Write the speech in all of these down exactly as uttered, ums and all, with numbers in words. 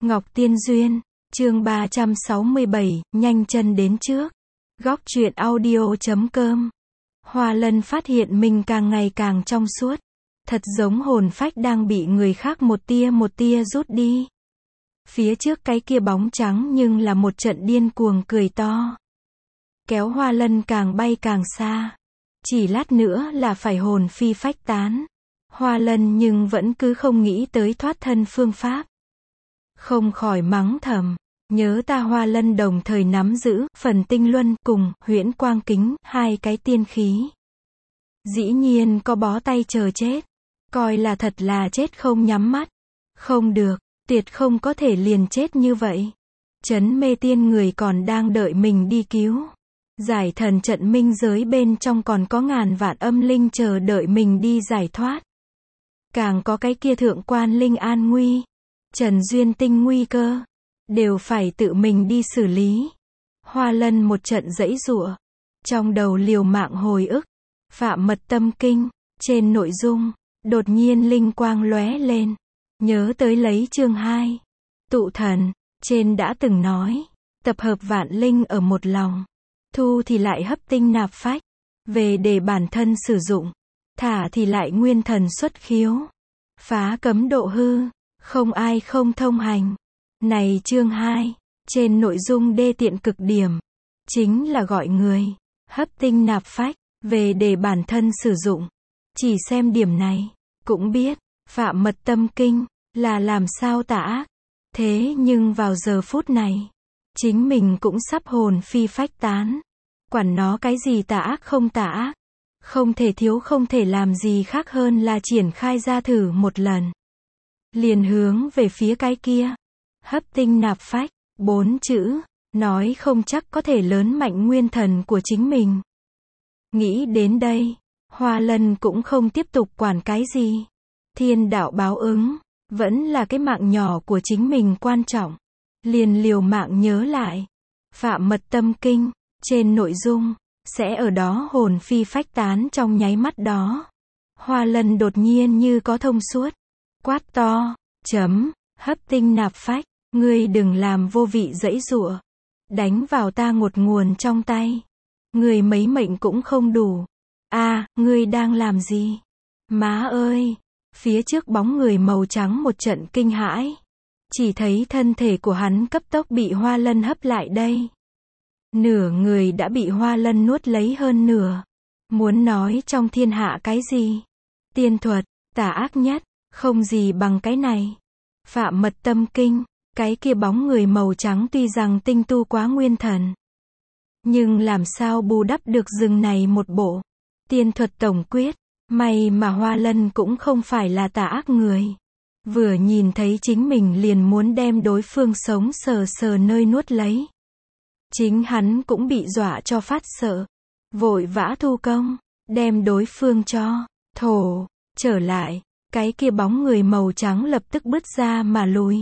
Ngọc Tiên Duyên, chương ba trăm sáu mươi bảy, nhanh chân đến trước. Góc truyện audio chấm com. Hoa Lân phát hiện mình càng ngày càng trong suốt. Thật giống hồn phách đang bị người khác một tia một tia rút đi. Phía trước cái kia bóng trắng nhưng là một trận điên cuồng cười to. Kéo Hoa Lân càng bay càng xa. Chỉ lát nữa là phải hồn phi phách tán. Hoa Lân nhưng vẫn cứ không nghĩ tới thoát thân phương pháp. Không khỏi mắng thầm, nhớ ta Hoa Lân đồng thời nắm giữ phần tinh luân cùng huyễn quang kính, hai cái tiên khí. Dĩ nhiên có bó tay chờ chết, coi là thật là chết không nhắm mắt. Không được, tuyệt không có thể liền chết như vậy. Trấn mê tiên người còn đang đợi mình đi cứu. Giải thần trận minh giới bên trong còn có ngàn vạn âm linh chờ đợi mình đi giải thoát. Càng có cái kia thượng quan linh an nguy, Trần Duyên Tinh nguy cơ, đều phải tự mình đi xử lý. Hoa Lân một trận giãy giụa, trong đầu liều mạng hồi ức, Phạm Mật Tâm Kinh, trên nội dung, đột nhiên linh quang lóe lên, nhớ tới lấy chương hai, tụ thần, trên đã từng nói, tập hợp vạn linh ở một lòng, thu thì lại hấp tinh nạp phách, về để bản thân sử dụng, thả thì lại nguyên thần xuất khiếu, phá cấm độ hư. Không ai không thông hành. Này chương hai, trên nội dung đê tiện cực điểm, chính là gọi người, hấp tinh nạp phách, về để bản thân sử dụng. Chỉ xem điểm này, cũng biết, Phạm Mật Tâm Kinh, là làm sao tà ác. Thế nhưng vào giờ phút này, chính mình cũng sắp hồn phi phách tán. Quản nó cái gì tà ác không tà ác. Không thể thiếu không thể làm gì khác hơn là triển khai ra thử một lần. Liền hướng về phía cái kia. Hấp tinh nạp phách, bốn chữ, nói không chắc có thể lớn mạnh nguyên thần của chính mình. Nghĩ đến đây, Hoa Lân cũng không tiếp tục quản cái gì. Thiên đạo báo ứng, vẫn là cái mạng nhỏ của chính mình quan trọng. Liền liều mạng nhớ lại. Phạm Mật Tâm Kinh, trên nội dung, sẽ ở đó hồn phi phách tán trong nháy mắt đó. Hoa Lân đột nhiên như có thông suốt. Quát to, chấm, hấp tinh nạp phách, ngươi đừng làm vô vị giãy giụa. Đánh vào ta ngột nguồn trong tay. Ngươi mấy mệnh cũng không đủ. A, à, ngươi đang làm gì? Má ơi! Phía trước bóng người màu trắng một trận kinh hãi. Chỉ thấy thân thể của hắn cấp tốc bị Hoa Lân hấp lại đây. Nửa người đã bị Hoa Lân nuốt lấy hơn nửa. Muốn nói trong thiên hạ cái gì? Tiên thuật, tà ác nhất. Không gì bằng cái này. Phạm Mật Tâm Kinh, cái kia bóng người màu trắng tuy rằng tinh tu quá nguyên thần. Nhưng làm sao bù đắp được rừng này một bộ. Tiên thuật tổng quyết, may mà Hoa Lân cũng không phải là tà ác người. Vừa nhìn thấy chính mình liền muốn đem đối phương sống sờ sờ nơi nuốt lấy. Chính hắn cũng bị dọa cho phát sợ. Vội vã thu công, đem đối phương cho, thổ, trở lại. Cái kia bóng người màu trắng lập tức bứt ra mà lùi.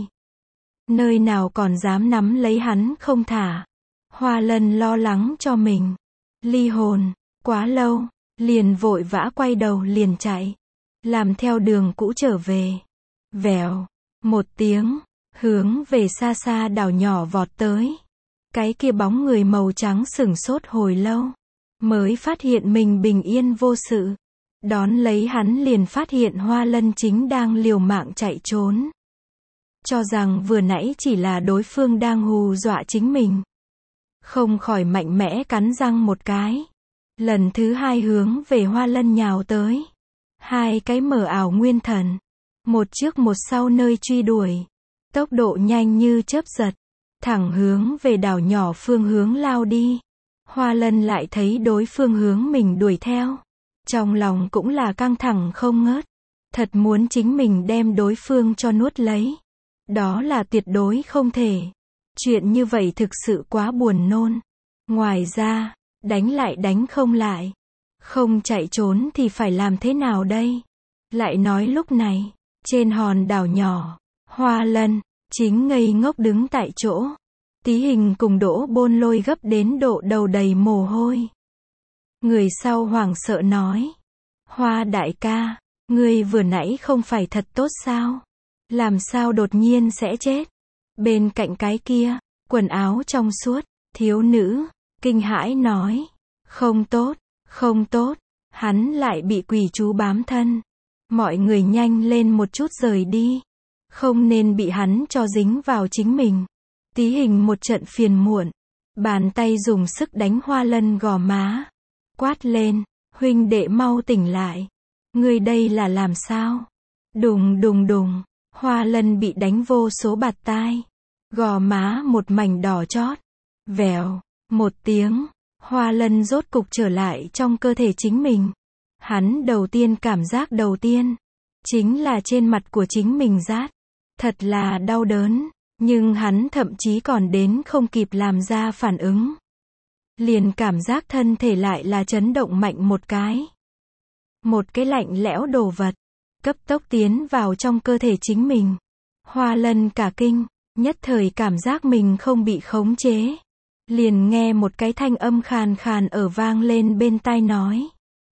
Nơi nào còn dám nắm lấy hắn không thả. Hoa Lân lo lắng cho mình. Ly hồn, quá lâu, liền vội vã quay đầu liền chạy. Làm theo đường cũ trở về. Vèo, một tiếng, hướng về xa xa đảo nhỏ vọt tới. Cái kia bóng người màu trắng sửng sốt hồi lâu. Mới phát hiện mình bình yên vô sự. Đón lấy hắn liền phát hiện Hoa Lân chính đang liều mạng chạy trốn. Cho rằng vừa nãy chỉ là đối phương đang hù dọa chính mình. Không khỏi mạnh mẽ cắn răng một cái. Lần thứ hai hướng về Hoa Lân nhào tới. Hai cái mờ ảo nguyên thần. Một trước một sau nơi truy đuổi. Tốc độ nhanh như chớp giật. Thẳng hướng về đảo nhỏ phương hướng lao đi. Hoa Lân lại thấy đối phương hướng mình đuổi theo. Trong lòng cũng là căng thẳng không ngớt. Thật muốn chính mình đem đối phương cho nuốt lấy. Đó là tuyệt đối không thể. Chuyện như vậy thực sự quá buồn nôn. Ngoài ra, đánh lại đánh không lại. Không chạy trốn thì phải làm thế nào đây? Lại nói lúc này, trên hòn đảo nhỏ, Hoa Lân, chính ngây ngốc đứng tại chỗ. Tí Hình cùng Đỗ Bôn Lôi gấp đến độ đầu đầy mồ hôi. Người sau hoảng sợ nói. Hoa đại ca, ngươi vừa nãy không phải thật tốt sao? Làm sao đột nhiên sẽ chết? Bên cạnh cái kia, quần áo trong suốt, thiếu nữ, kinh hãi nói. Không tốt, không tốt, hắn lại bị quỷ chú bám thân. Mọi người nhanh lên một chút rời đi. Không nên bị hắn cho dính vào chính mình. Tí Hình một trận phiền muộn. Bàn tay dùng sức đánh Hoa Lân gò má. Quát lên, huynh đệ mau tỉnh lại. Ngươi đây là làm sao? Đùng đùng đùng, Hoa Lân bị đánh vô số bạt tai. Gò má một mảnh đỏ chót. Vèo, một tiếng, Hoa Lân rốt cục trở lại trong cơ thể chính mình. Hắn đầu tiên cảm giác đầu tiên, chính là trên mặt của chính mình rát. Thật là đau đớn, nhưng hắn thậm chí còn đến không kịp làm ra phản ứng. Liền cảm giác thân thể lại là chấn động mạnh một cái. Một cái lạnh lẽo đồ vật, cấp tốc tiến vào trong cơ thể chính mình. Hoa Lân cả kinh, nhất thời cảm giác mình không bị khống chế. Liền nghe một cái thanh âm khàn khàn ở vang lên bên tai nói.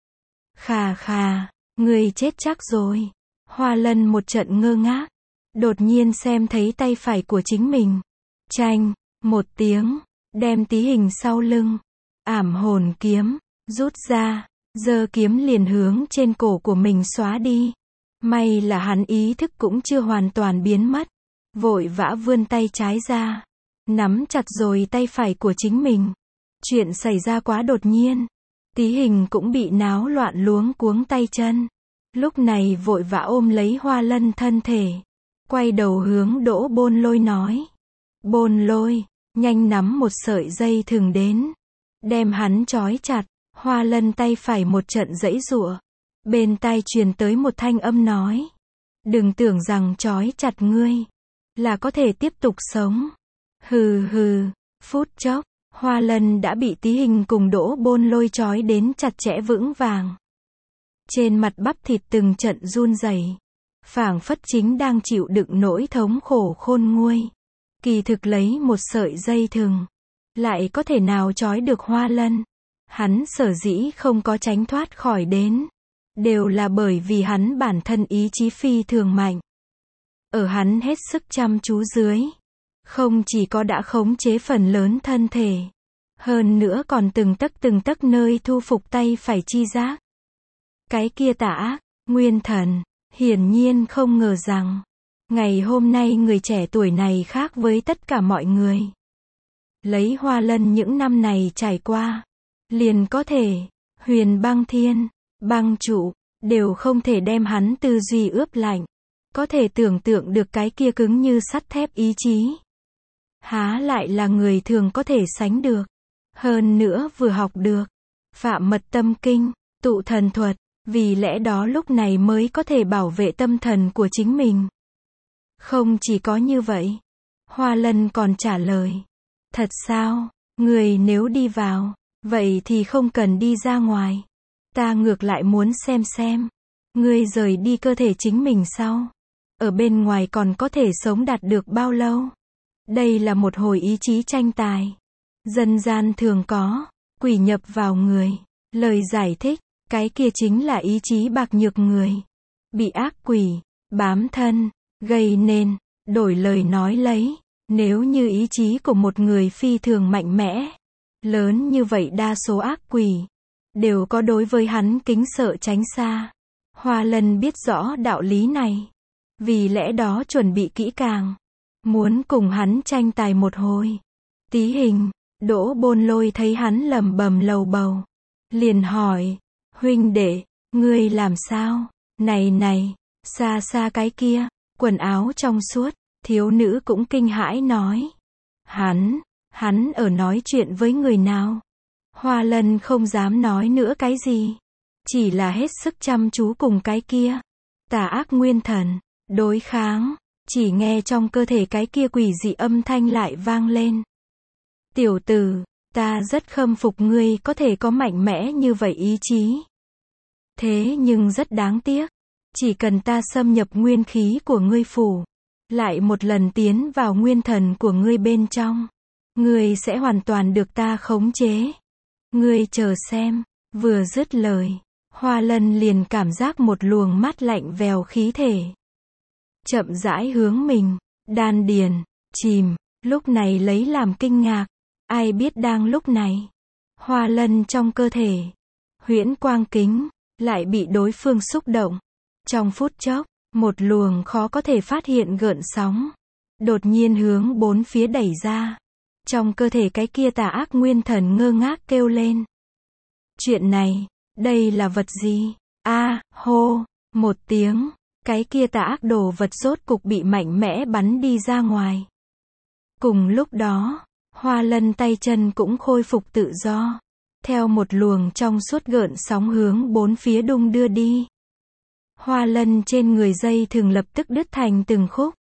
Khà khà, người chết chắc rồi. Hoa Lân một trận ngơ ngác. Đột nhiên xem thấy tay phải của chính mình. Chanh, một tiếng, đem Tí Hình sau lưng. Ảm hồn kiếm, rút ra, giơ kiếm liền hướng trên cổ của mình xóa đi. May là hắn ý thức cũng chưa hoàn toàn biến mất. Vội vã vươn tay trái ra. Nắm chặt rồi tay phải của chính mình. Chuyện xảy ra quá đột nhiên. Tí Hình cũng bị náo loạn luống cuống tay chân. Lúc này vội vã ôm lấy Hoa Lân thân thể. Quay đầu hướng Đỗ Bôn Lôi nói. Bôn Lôi, nhanh nắm một sợi dây thừng đến. Đem hắn trói chặt. Hoa Lân tay phải một trận giãy giụa. Bên tai truyền tới một thanh âm nói. Đừng tưởng rằng trói chặt ngươi là có thể tiếp tục sống. Hừ hừ, phút chốc, Hoa Lân đã bị Tí Hình cùng Đỗ Bôn Lôi trói đến chặt chẽ vững vàng. Trên mặt bắp thịt từng trận run rẩy, phảng phất chính đang chịu đựng nỗi thống khổ khôn nguôi. Kỳ thực lấy một sợi dây thừng, lại có thể nào trói được Hoa Lân. Hắn sở dĩ không có tránh thoát khỏi đến, đều là bởi vì hắn bản thân ý chí phi thường mạnh. Ở hắn hết sức chăm chú dưới, không chỉ có đã khống chế phần lớn thân thể, hơn nữa còn từng tấc từng tấc nơi thu phục tay phải chi giác. Cái kia tà ác, nguyên thần, hiển nhiên không ngờ rằng, ngày hôm nay người trẻ tuổi này khác với tất cả mọi người. Lấy Hoa Lân những năm này trải qua, liền có thể, huyền băng thiên, băng trụ, đều không thể đem hắn tư duy ướp lạnh. Có thể tưởng tượng được cái kia cứng như sắt thép ý chí. Há lại là người thường có thể sánh được. Hơn nữa vừa học được Phạm Mật Tâm Kinh, tụ thần thuật, vì lẽ đó lúc này mới có thể bảo vệ tâm thần của chính mình. Không chỉ có như vậy, Hoa Lân còn trả lời. Thật sao, người nếu đi vào, vậy thì không cần đi ra ngoài. Ta ngược lại muốn xem xem, ngươi rời đi cơ thể chính mình sau, ở bên ngoài còn có thể sống đạt được bao lâu. Đây là một hồi ý chí tranh tài. Dân gian thường có, quỷ nhập vào người. Lời giải thích, cái kia chính là ý chí bạc nhược người. Bị ác quỷ, bám thân, gây nên, đổi lời nói lấy. Nếu như ý chí của một người phi thường mạnh mẽ, lớn như vậy đa số ác quỷ, đều có đối với hắn kính sợ tránh xa. Hoa Lân biết rõ đạo lý này. Vì lẽ đó chuẩn bị kỹ càng. Muốn cùng hắn tranh tài một hồi. Tí Hình, Đỗ Bôn Lôi thấy hắn lẩm bẩm lầu bầu. Liền hỏi, huynh đệ, ngươi làm sao? Này này, xa xa cái kia, quần áo trong suốt, thiếu nữ cũng kinh hãi nói. Hắn, hắn ở nói chuyện với người nào? Hoa Lân không dám nói nữa cái gì. Chỉ là hết sức chăm chú cùng cái kia. Tà ác nguyên thần, đối kháng. Chỉ nghe trong cơ thể cái kia quỷ dị âm thanh lại vang lên. Tiểu tử, ta rất khâm phục ngươi có thể có mạnh mẽ như vậy ý chí. Thế nhưng rất đáng tiếc. Chỉ cần ta xâm nhập nguyên khí của ngươi phủ, lại một lần tiến vào nguyên thần của ngươi bên trong, ngươi sẽ hoàn toàn được ta khống chế. Ngươi chờ xem. Vừa dứt lời, Hoa Lân liền cảm giác một luồng mát lạnh vèo khí thể chậm rãi hướng mình, đan điền, chìm, lúc này lấy làm kinh ngạc. Ai biết đang lúc này, Hoa Lân trong cơ thể, huyễn quang kính, lại bị đối phương xúc động. Trong phút chốc, một luồng khó có thể phát hiện gợn sóng, đột nhiên hướng bốn phía đẩy ra. Trong cơ thể cái kia tà ác nguyên thần ngơ ngác kêu lên. Chuyện này, đây là vật gì? A, hô, một tiếng, cái kia tà ác đồ vật rốt cục bị mạnh mẽ bắn đi ra ngoài. Cùng lúc đó, Hoa Lân tay chân cũng khôi phục tự do, theo một luồng trong suốt gợn sóng hướng bốn phía đung đưa đi. Hoa Lân trên người dây thừng lập tức đứt thành từng khúc.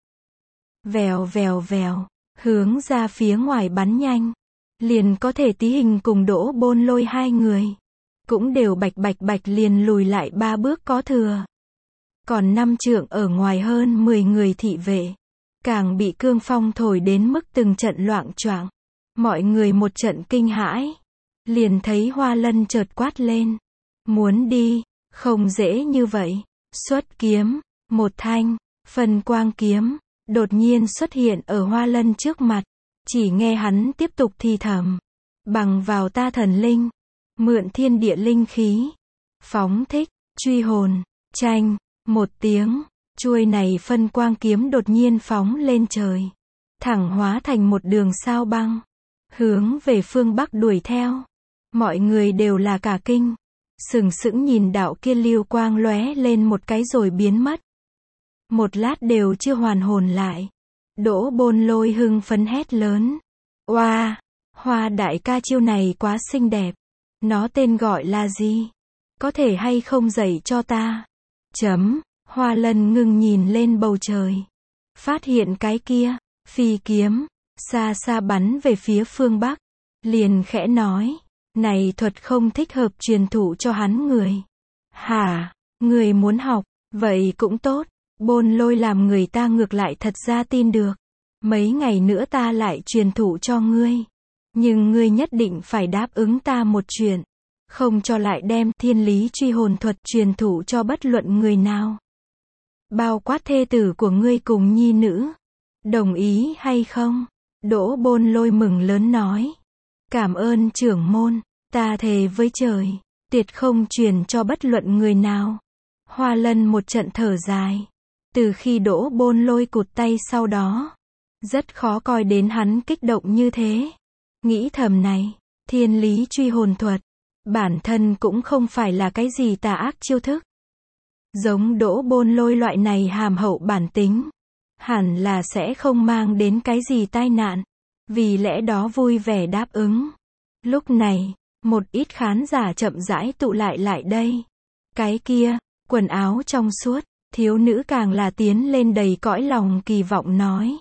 Vèo vèo vèo, hướng ra phía ngoài bắn nhanh. Liền có thể tí hình cùng Đỗ Bôn Lôi hai người. Cũng đều bạch bạch bạch liền lùi lại ba bước có thừa. Còn năm trượng ở ngoài hơn mười người thị vệ. Càng bị cương phong thổi đến mức từng trận loạng choạng. Mọi người một trận kinh hãi. Liền thấy Hoa Lân chợt quát lên. Muốn đi, không dễ như vậy. Xuất kiếm, một thanh, phần quang kiếm, đột nhiên xuất hiện ở Hoa Lân trước mặt. Chỉ nghe hắn tiếp tục thì thầm. Bằng vào ta thần linh, mượn thiên địa linh khí, phóng thích, truy hồn, tranh, một tiếng, chuôi này phân quang kiếm đột nhiên phóng lên trời. Thẳng hóa thành một đường sao băng, hướng về phương Bắc đuổi theo. Mọi người đều là cả kinh. Sừng sững nhìn đạo kia lưu quang lóe lên một cái rồi biến mất. Một lát đều chưa hoàn hồn lại. Đỗ Bôn Lôi hưng phấn hét lớn. Oa, wow, Hoa đại ca chiêu này quá xinh đẹp. Nó tên gọi là gì? Có thể hay không dạy cho ta? Chấm, Hoa Lân ngưng nhìn lên bầu trời. Phát hiện cái kia, phi kiếm, xa xa bắn về phía phương Bắc. Liền khẽ nói. Này thuật không thích hợp truyền thụ cho hắn người. Hả, người muốn học, vậy cũng tốt. Bôn Lôi làm người ta ngược lại thật ra tin được. Mấy ngày nữa ta lại truyền thụ cho ngươi. Nhưng ngươi nhất định phải đáp ứng ta một chuyện. Không cho lại đem thiên lý truy hồn thuật truyền thụ cho bất luận người nào. Bao quát thê tử của ngươi cùng nhi nữ. Đồng ý hay không? Đỗ Bôn Lôi mừng lớn nói. Cảm ơn trưởng môn, ta thề với trời, tuyệt không truyền cho bất luận người nào. Hoa Lân một trận thở dài. Từ khi Đỗ Bôn Lôi cụt tay sau đó, rất khó coi đến hắn kích động như thế. Nghĩ thầm này, thiên lý truy hồn thuật, bản thân cũng không phải là cái gì tà ác chiêu thức. Giống Đỗ Bôn Lôi loại này hàm hậu bản tính, hẳn là sẽ không mang đến cái gì tai nạn. Vì lẽ đó vui vẻ đáp ứng. Lúc này, một ít khán giả chậm rãi tụ lại lại đây. Cái kia, quần áo trong suốt, thiếu nữ càng là tiến lên đầy cõi lòng kỳ vọng nói.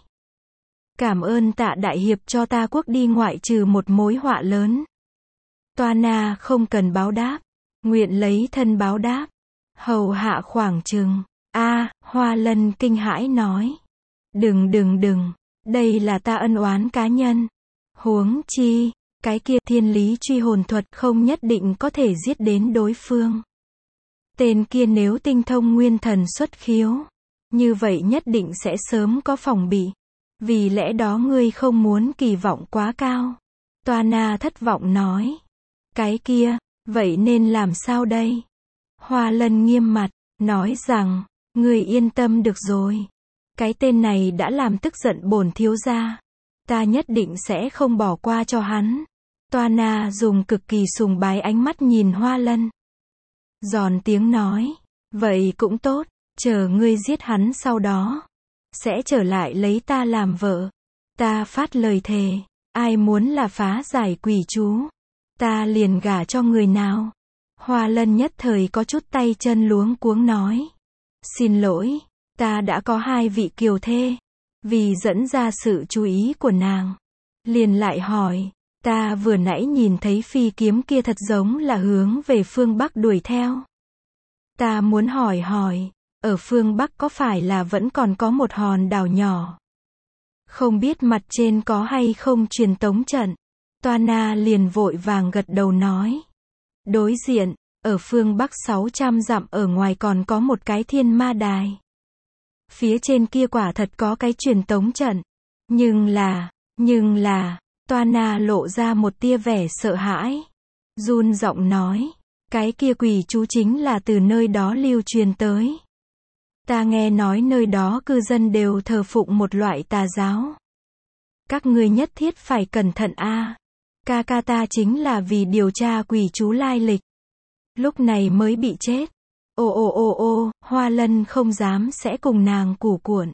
Cảm ơn Tạ đại hiệp cho ta quốc đi ngoại trừ một mối họa lớn. Toa na không cần báo đáp, nguyện lấy thân báo đáp. Hầu hạ khoảng chừng. A, Hoa Lân kinh hãi nói. Đừng đừng đừng. Đây là ta ân oán cá nhân. Huống chi, cái kia thiên lý truy hồn thuật không nhất định có thể giết đến đối phương. Tên kia nếu tinh thông nguyên thần xuất khiếu, như vậy nhất định sẽ sớm có phòng bị. Vì lẽ đó ngươi không muốn kỳ vọng quá cao. Toa na thất vọng nói. Cái kia, vậy nên làm sao đây? Hoa Lân nghiêm mặt, nói rằng, ngươi yên tâm được rồi. Cái tên này đã làm tức giận bổn thiếu gia. Ta nhất định sẽ không bỏ qua cho hắn. Toa na dùng cực kỳ sùng bái ánh mắt nhìn Hoa Lân. Giòn tiếng nói. Vậy cũng tốt, chờ ngươi giết hắn sau đó. Sẽ trở lại lấy ta làm vợ. Ta phát lời thề. Ai muốn là phá giải quỷ chú. Ta liền gả cho người nào. Hoa Lân nhất thời có chút tay chân luống cuống nói. Xin lỗi. Ta đã có hai vị kiều thê. Vì dẫn ra sự chú ý của nàng. Liền lại hỏi. Ta vừa nãy nhìn thấy phi kiếm kia thật giống là hướng về phương Bắc đuổi theo. Ta muốn hỏi hỏi. Ở phương Bắc có phải là vẫn còn có một hòn đảo nhỏ? Không biết mặt trên có hay không truyền tống trận. Toa na liền vội vàng gật đầu nói. Đối diện, ở phương Bắc sáu trăm dặm ở ngoài còn có một cái thiên ma đài. Phía trên kia quả thật có cái truyền tống trận. Nhưng là, nhưng là, Toa Na lộ ra một tia vẻ sợ hãi. Run giọng nói, cái kia quỷ chú chính là từ nơi đó lưu truyền tới. Ta nghe nói nơi đó cư dân đều thờ phụng một loại tà giáo. Các ngươi nhất thiết phải cẩn thận a. Ca ca ta chính là vì điều tra quỷ chú lai lịch. Lúc này mới bị chết. Ô ô ô ô, Hoa Lân không dám sẽ cùng nàng củ cuộn.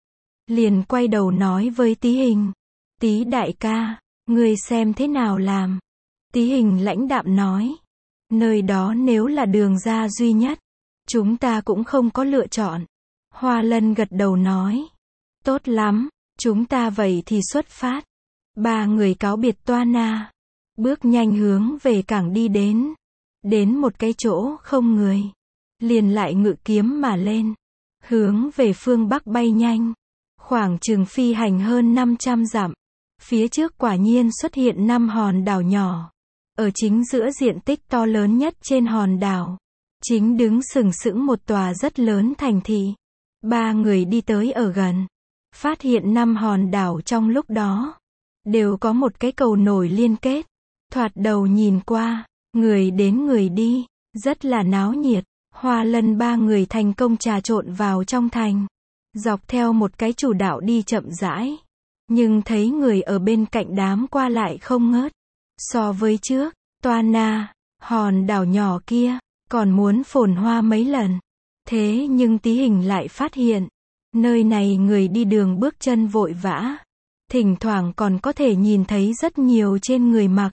Liền quay đầu nói với Tí Hình. Tí đại ca, ngươi xem thế nào làm. Tí Hình lãnh đạm nói. Nơi đó nếu là đường ra duy nhất, chúng ta cũng không có lựa chọn. Hoa Lân gật đầu nói. Tốt lắm, chúng ta vậy thì xuất phát. Ba người cáo biệt Toa Na. Bước nhanh hướng về cảng đi đến. Đến một cái chỗ không người. Liền lại ngự kiếm mà lên. Hướng về phương Bắc bay nhanh. Khoảng chừng phi hành hơn năm trăm dặm. Phía trước quả nhiên xuất hiện năm hòn đảo nhỏ. Ở chính giữa diện tích to lớn nhất trên hòn đảo. Chính đứng sừng sững một tòa rất lớn thành thị. Ba người đi tới ở gần. Phát hiện năm hòn đảo trong lúc đó. Đều có một cái cầu nổi liên kết. Thoạt đầu nhìn qua. Người đến người đi. Rất là náo nhiệt. Hoa Lân ba người thành công trà trộn vào trong thành. Dọc theo một cái chủ đạo đi chậm rãi. Nhưng thấy người ở bên cạnh đám qua lại không ngớt. So với trước, Toa Na, hòn đảo nhỏ kia, còn muốn phồn hoa mấy lần. Thế nhưng Tí Hình lại phát hiện, nơi này người đi đường bước chân vội vã. Thỉnh thoảng còn có thể nhìn thấy rất nhiều trên người mặc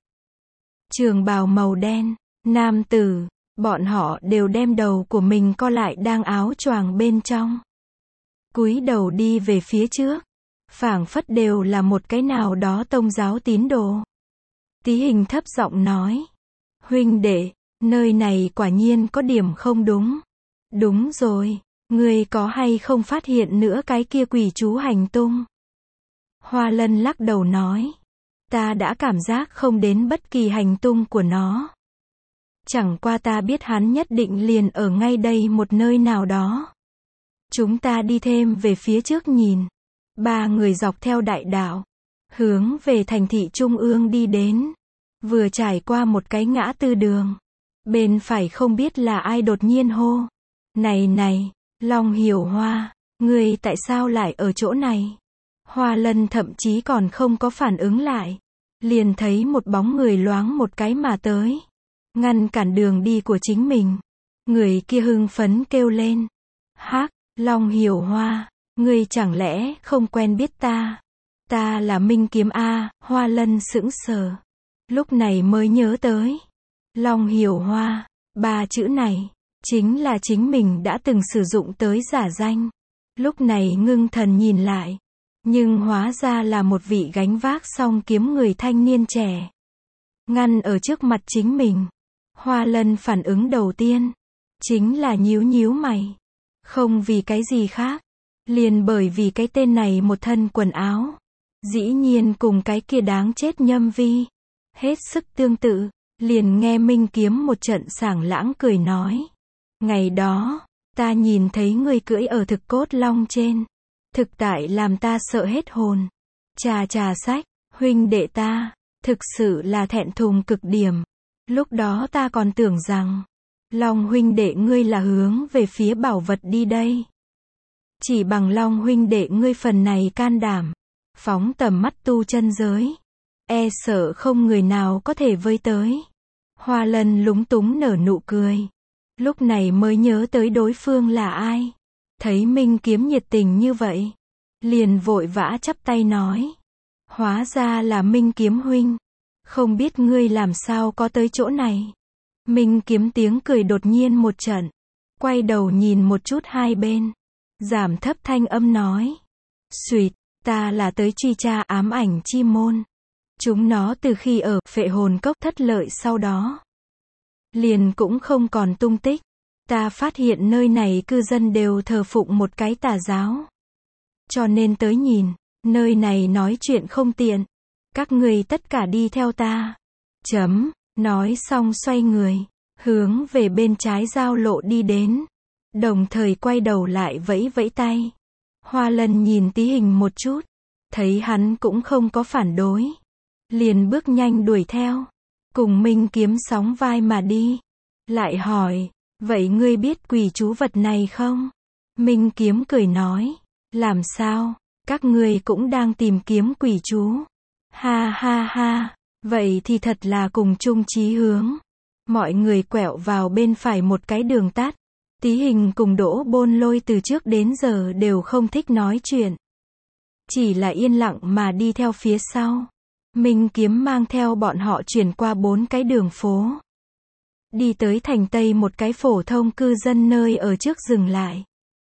trường bào màu đen, nam tử, bọn họ đều đem đầu của mình co lại đang áo choàng bên trong. Cúi đầu đi về phía trước, phảng phất đều là một cái nào đó tông giáo tín đồ. Tí Hình thấp giọng nói, huynh đệ, nơi này quả nhiên có điểm không đúng. Đúng rồi, ngươi có hay không phát hiện nữa cái kia quỷ chú hành tung? Hoa Lân lắc đầu nói, ta đã cảm giác không đến bất kỳ hành tung của nó. Chẳng qua ta biết hắn nhất định liền ở ngay đây một nơi nào đó. Chúng ta đi thêm về phía trước nhìn. Ba người dọc theo đại đạo, hướng về thành thị trung ương đi đến. Vừa trải qua một cái ngã tư đường. Bên phải không biết là ai đột nhiên hô. Này này, Long Hiểu Hoa, ngươi tại sao lại ở chỗ này? Hoa Lân thậm chí còn không có phản ứng lại. Liền thấy một bóng người loáng một cái mà tới. Ngăn cản đường đi của chính mình. Người kia hưng phấn kêu lên. Hắc, Long Hiểu Hoa, ngươi chẳng lẽ không quen biết ta? Ta là Minh Kiếm A. Hoa Lân sững sờ. Lúc này mới nhớ tới. Long Hiểu Hoa, ba chữ này, chính là chính mình đã từng sử dụng tới giả danh. Lúc này ngưng thần nhìn lại. Nhưng hóa ra là một vị gánh vác song kiếm người thanh niên trẻ. Ngăn ở trước mặt chính mình. Hoa Lân phản ứng đầu tiên. Chính là nhíu nhíu mày. Không vì cái gì khác. Liền bởi vì cái tên này một thân quần áo. Dĩ nhiên cùng cái kia đáng chết Nhâm Vi. Hết sức tương tự. Liền nghe Minh Kiếm một trận sảng lãng cười nói. Ngày đó, ta nhìn thấy ngươi cưỡi ở thực cốt long trên. Thực tại làm ta sợ hết hồn. Trà trà sách, huynh đệ ta, thực sự là thẹn thùng cực điểm. Lúc đó ta còn tưởng rằng, Long huynh đệ ngươi là hướng về phía bảo vật đi đây. Chỉ bằng Long huynh đệ ngươi phần này can đảm, phóng tầm mắt tu chân giới. E sợ không người nào có thể với tới. Hoa Lân lúng túng nở nụ cười. Lúc này mới nhớ tới đối phương là ai. Thấy Minh Kiếm nhiệt tình như vậy. Liền vội vã chắp tay nói. Hóa ra là Minh Kiếm huynh. Không biết ngươi làm sao có tới chỗ này. Minh Kiếm tiếng cười đột nhiên một trận. Quay đầu nhìn một chút hai bên. Giảm thấp thanh âm nói. Xuyệt, ta là tới truy tra ám ảnh chi môn. Chúng nó từ khi ở Phệ Hồn Cốc thất lợi sau đó. Liền cũng không còn tung tích. Ta phát hiện nơi này cư dân đều thờ phụng một cái tà giáo. Cho nên tới nhìn, nơi này nói chuyện không tiện. Các người tất cả đi theo ta. Chấm, nói xong xoay người, hướng về bên trái giao lộ đi đến. Đồng thời quay đầu lại vẫy vẫy tay. Hoa Lân nhìn Tí Hình một chút. Thấy hắn cũng không có phản đối. Liền bước nhanh đuổi theo. Cùng Minh Kiếm sóng vai mà đi. Lại hỏi, vậy ngươi biết quỷ chú vật này không? Minh Kiếm cười nói, làm sao, các ngươi cũng đang tìm kiếm quỷ chú. Ha ha ha, vậy thì thật là cùng chung chí hướng. Mọi người quẹo vào bên phải một cái đường tắt. Tí Hình cùng Đỗ Bôn Lôi từ trước đến giờ đều không thích nói chuyện. Chỉ là yên lặng mà đi theo phía sau. Minh Kiếm mang theo bọn họ chuyển qua bốn cái đường phố. Đi tới thành Tây một cái phổ thông cư dân nơi ở trước dừng lại.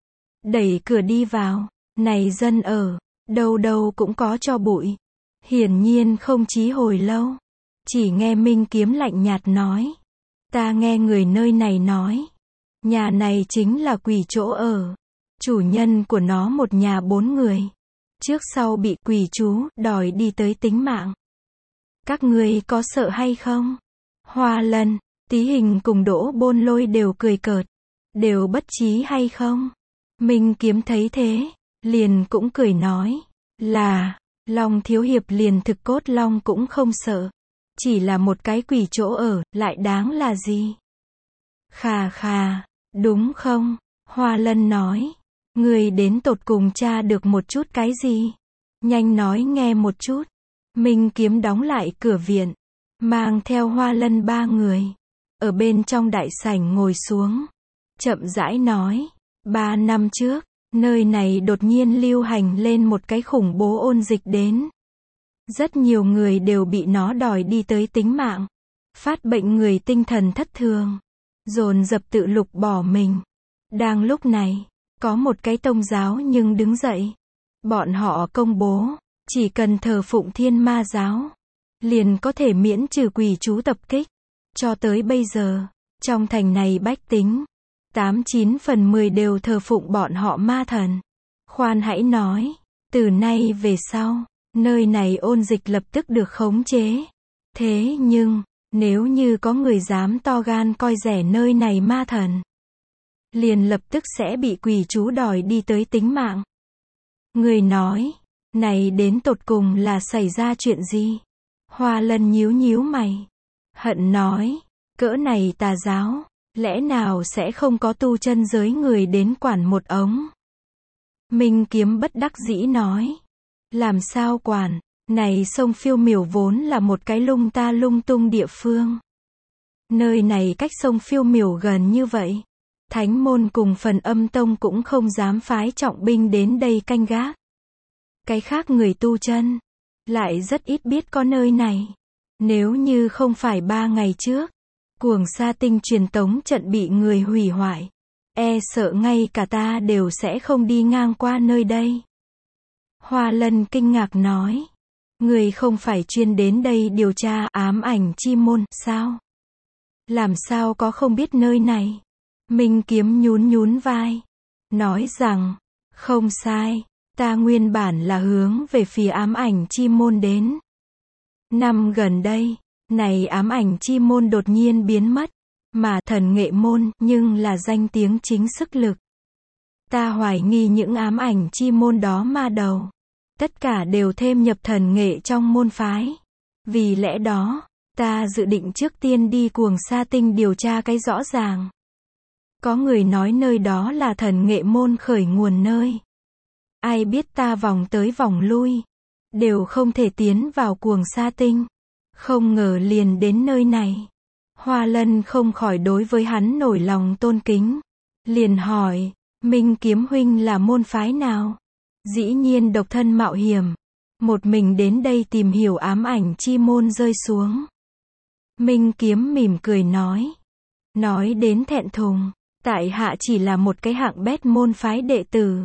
Đẩy cửa đi vào. Này dân ở, đâu đâu cũng có tro bụi. Hiển nhiên không chí hồi lâu. Chỉ nghe Minh Kiếm lạnh nhạt nói. Ta nghe người nơi này nói. Nhà này chính là quỷ chỗ ở. Chủ nhân của nó một nhà bốn người. Trước sau bị quỷ chú đòi đi tới tính mạng. Các ngươi có sợ hay không? Hoa Lân, Tí Hình cùng Đỗ Bôn Lôi đều cười cợt. Đều bất trí hay không? Minh Kiếm thấy thế, liền cũng cười nói. Là, Long thiếu hiệp liền thực cốt long cũng không sợ. Chỉ là một cái quỷ chỗ ở, lại đáng là gì? Khà khà, đúng không? Hoa Lân nói. Người đến tột cùng tra được một chút cái gì? Nhanh nói nghe một chút. Minh Kiếm đóng lại cửa viện. Mang theo Hoa Lân ba người. Ở bên trong đại sảnh ngồi xuống. Chậm rãi nói. Ba năm trước, nơi này đột nhiên lưu hành lên một cái khủng bố ôn dịch đến. Rất nhiều người đều bị nó đòi đi tới tính mạng. Phát bệnh người tinh thần thất thường. Dồn dập tự lục bỏ mình. Đang lúc này, có một cái tông giáo nhưng đứng dậy. Bọn họ công bố, chỉ cần thờ phụng Thiên Ma giáo, liền có thể miễn trừ quỷ chú tập kích. Cho tới bây giờ, trong thành này bách tính, tám chín phần mười đều thờ phụng bọn họ ma thần. Khoan hãy nói, từ nay về sau, nơi này ôn dịch lập tức được khống chế. Thế nhưng, nếu như có người dám to gan coi rẻ nơi này ma thần, liền lập tức sẽ bị quỷ chú đòi đi tới tính mạng. Người nói, này đến tột cùng là xảy ra chuyện gì? Hoa Lân nhíu nhíu mày. Hận nói, cỡ này tà giáo, lẽ nào sẽ không có tu chân giới người đến quản một ống? Minh Kiếm bất đắc dĩ nói. Làm sao quản, này sông Phiêu Miểu vốn là một cái lung ta lung tung địa phương. Nơi này cách sông Phiêu Miểu gần như vậy. Thánh môn cùng Phần Âm tông cũng không dám phái trọng binh đến đây canh gác. Cái khác người tu chân, lại rất ít biết có nơi này. Nếu như không phải ba ngày trước, Cuồng Sa Tinh truyền tống trận bị người hủy hoại, e sợ ngay cả ta đều sẽ không đi ngang qua nơi đây. Hoa Lân kinh ngạc nói. Người không phải chuyên đến đây điều tra ám ảnh chi môn, sao? Làm sao có không biết nơi này? Minh Kiếm nhún nhún vai. Nói rằng, không sai, ta nguyên bản là hướng về phía ám ảnh chi môn đến. Năm gần đây, này ám ảnh chi môn đột nhiên biến mất, mà thần nghệ môn nhưng là danh tiếng chính sức lực. Ta hoài nghi những ám ảnh chi môn đó ma đầu. Tất cả đều thêm nhập thần nghệ trong môn phái. Vì lẽ đó, ta dự định trước tiên đi Cuồng Sa Tinh điều tra cái rõ ràng. Có người nói nơi đó là thần nghệ môn khởi nguồn nơi. Ai biết ta vòng tới vòng lui, đều không thể tiến vào Cuồng Sa Tinh. Không ngờ liền đến nơi này. Hoa Lân không khỏi đối với hắn nổi lòng tôn kính. Liền hỏi, Minh Kiếm huynh là môn phái nào? Dĩ nhiên độc thân mạo hiểm, một mình đến đây tìm hiểu ám ảnh chi môn rơi xuống. Minh Kiếm mỉm cười nói. Nói đến thẹn thùng, tại hạ chỉ là một cái hạng bét môn phái đệ tử.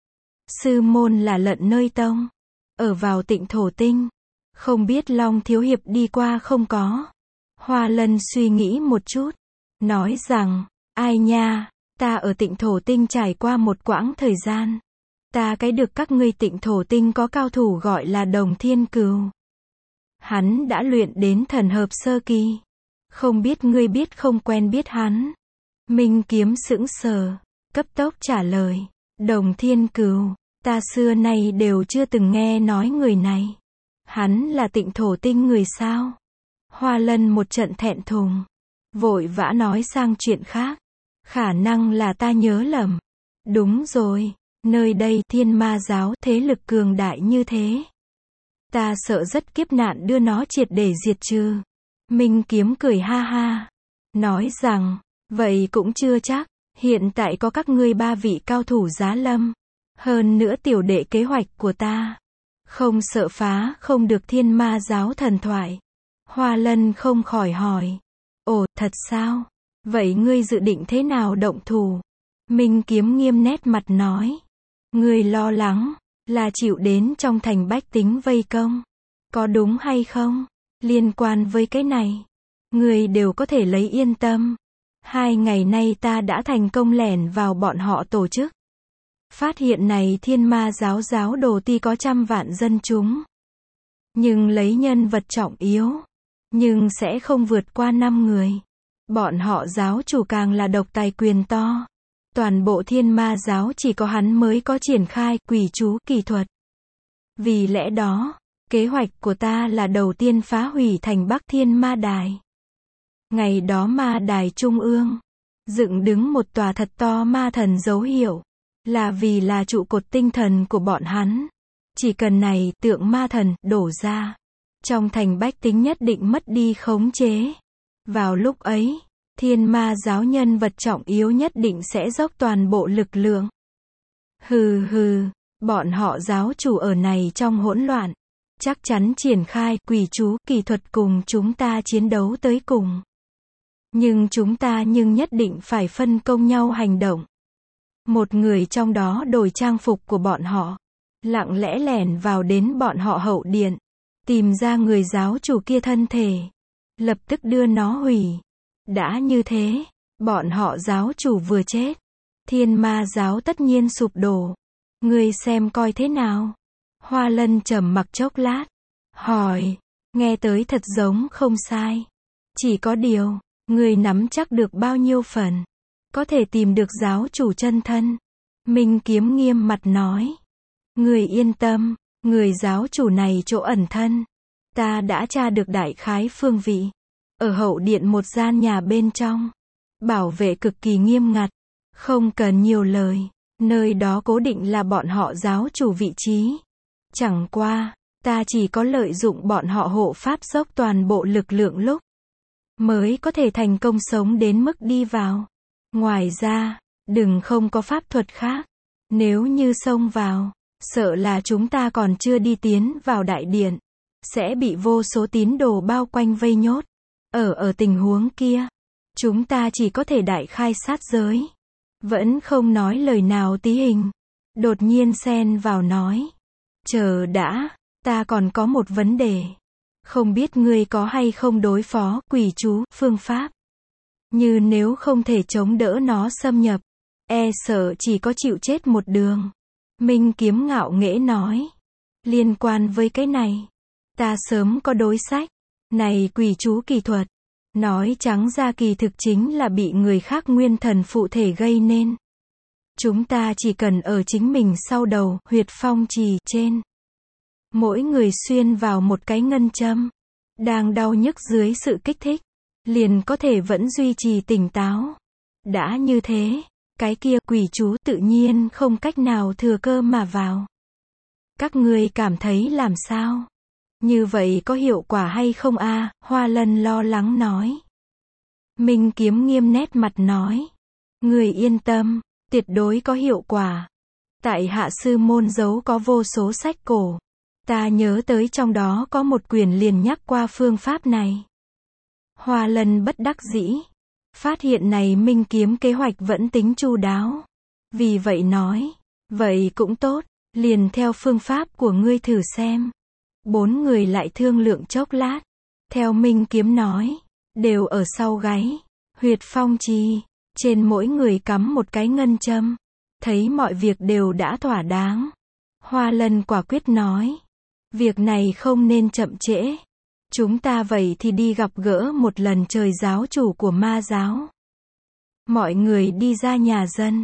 Sư môn là Lận Nơi tông, ở vào Tịnh Thổ Tinh. Không biết Long thiếu hiệp đi qua không có? Hoa Lân suy nghĩ một chút, nói rằng, ai nha, ta ở Tịnh Thổ Tinh trải qua một quãng thời gian. Ta cái được các ngươi Tịnh Thổ Tinh có cao thủ gọi là Đồng Thiên Cừu. Hắn đã luyện đến thần hợp sơ kỳ. Không biết ngươi biết không quen biết hắn? Minh Kiếm sững sờ, cấp tốc trả lời. Đồng Thiên Cừu, Ta xưa nay đều chưa từng nghe nói người này. Hắn là Tịnh thổ tinh người sao? Hoa Lân một trận thẹn thùng, vội vã nói sang chuyện khác. Khả năng là ta nhớ lầm. Đúng rồi, nơi đây Thiên Ma giáo thế lực cường đại như thế. Ta sợ rất kiếp nạn đưa nó triệt để diệt trừ. Minh Kiếm cười ha ha, nói rằng, vậy cũng chưa chắc, hiện tại có các ngươi ba vị cao thủ giá lâm. Hơn nữa tiểu đệ kế hoạch của ta, không sợ phá không được Thiên Ma giáo thần thoại. Hoa Lân không khỏi hỏi, ồ, thật sao? Vậy ngươi dự định thế nào động thủ? Minh Kiếm nghiêm nét mặt nói, ngươi lo lắng, là chịu đến trong thành bách tính vây công. Có đúng hay không? Liên quan với cái này, ngươi đều có thể lấy yên tâm. Hai ngày nay ta đã thành công lẻn vào bọn họ tổ chức. Phát hiện này Thiên Ma giáo giáo đồ tuy có trăm vạn dân chúng, nhưng lấy nhân vật trọng yếu, nhưng sẽ không vượt qua năm người. Bọn họ giáo chủ càng là độc tài quyền to. Toàn bộ Thiên Ma giáo chỉ có hắn mới có triển khai quỷ chú kỳ thuật. Vì lẽ đó, kế hoạch của ta là đầu tiên phá hủy thành Bắc Thiên Ma Đài. Ngày đó Ma Đài Trung ương dựng đứng một tòa thật to ma thần dấu hiệu, là vì là trụ cột tinh thần của bọn hắn. Chỉ cần này tượng ma thần đổ ra, trong thành bách tính nhất định mất đi khống chế. Vào lúc ấy, Thiên Ma giáo nhân vật trọng yếu nhất định sẽ dốc toàn bộ lực lượng. Hừ hừ, bọn họ giáo chủ ở này trong hỗn loạn, chắc chắn triển khai quỷ chú kỳ thuật cùng chúng ta chiến đấu tới cùng. Nhưng chúng ta nhưng nhất định phải phân công nhau hành động. Một người trong đó đổi trang phục của bọn họ, lặng lẽ lẻn vào đến bọn họ hậu điện, tìm ra người giáo chủ kia thân thể, lập tức đưa nó hủy. Đã như thế, bọn họ giáo chủ vừa chết, Thiên Ma giáo tất nhiên sụp đổ. Ngươi xem coi thế nào? Hoa Lân trầm mặc chốc lát, hỏi, nghe tới thật giống không sai. Chỉ có điều, ngươi nắm chắc được bao nhiêu phần, có thể tìm được giáo chủ chân thân? Minh Kiếm nghiêm mặt nói, ngươi yên tâm, người giáo chủ này chỗ ẩn thân, ta đã tra được đại khái phương vị. Ở hậu điện một gian nhà bên trong, bảo vệ cực kỳ nghiêm ngặt, không cần nhiều lời, nơi đó cố định là bọn họ giáo chủ vị trí. Chẳng qua, ta chỉ có lợi dụng bọn họ hộ pháp dốc toàn bộ lực lượng lúc, mới có thể thành công sống đến mức đi vào. Ngoài ra, đừng không có pháp thuật khác. Nếu như xông vào, sợ là chúng ta còn chưa đi tiến vào đại điện, sẽ bị vô số tín đồ bao quanh vây nhốt. Ở ở tình huống kia, chúng ta chỉ có thể đại khai sát giới. Vẫn không nói lời nào tí hình. Đột nhiên xen vào nói, chờ đã, ta còn có một vấn đề. Không biết ngươi có hay không đối phó quỷ chú phương pháp. Như nếu không thể chống đỡ nó xâm nhập, e sợ chỉ có chịu chết một đường. Minh Kiếm ngạo nghễ nói, liên quan với cái này, ta sớm có đối sách. Này quỷ chú kỳ thuật, nói trắng ra kỳ thực chính là bị người khác nguyên thần phụ thể gây nên. Chúng ta chỉ cần ở chính mình sau đầu, huyệt phong trì trên. Mỗi người xuyên vào một cái ngân châm, đang đau nhức dưới sự kích thích, liền có thể vẫn duy trì tỉnh táo. Đã như thế, cái kia quỷ chú tự nhiên không cách nào thừa cơ mà vào. Các ngươi cảm thấy làm sao? Như vậy có hiệu quả hay không a? À? Hoa Lân lo lắng nói. Minh Kiếm nghiêm nét mặt nói, người yên tâm, tuyệt đối có hiệu quả. Tại hạ sư môn giấu có vô số sách cổ. Ta nhớ tới trong đó có một quyển liền nhắc qua phương pháp này. Hoa Lân bất đắc dĩ. Phát hiện này Minh Kiếm kế hoạch vẫn tính chu đáo. Vì vậy nói, vậy cũng tốt, liền theo phương pháp của ngươi thử xem. Bốn người lại thương lượng chốc lát. Theo Minh Kiếm nói, đều ở sau gáy, huyệt phong trì, trên mỗi người cắm một cái ngân châm. Thấy mọi việc đều đã thỏa đáng, Hoa Lân quả quyết nói, việc này không nên chậm trễ. Chúng ta vậy thì đi gặp gỡ một lần trời giáo chủ của ma giáo. Mọi người đi ra nhà dân,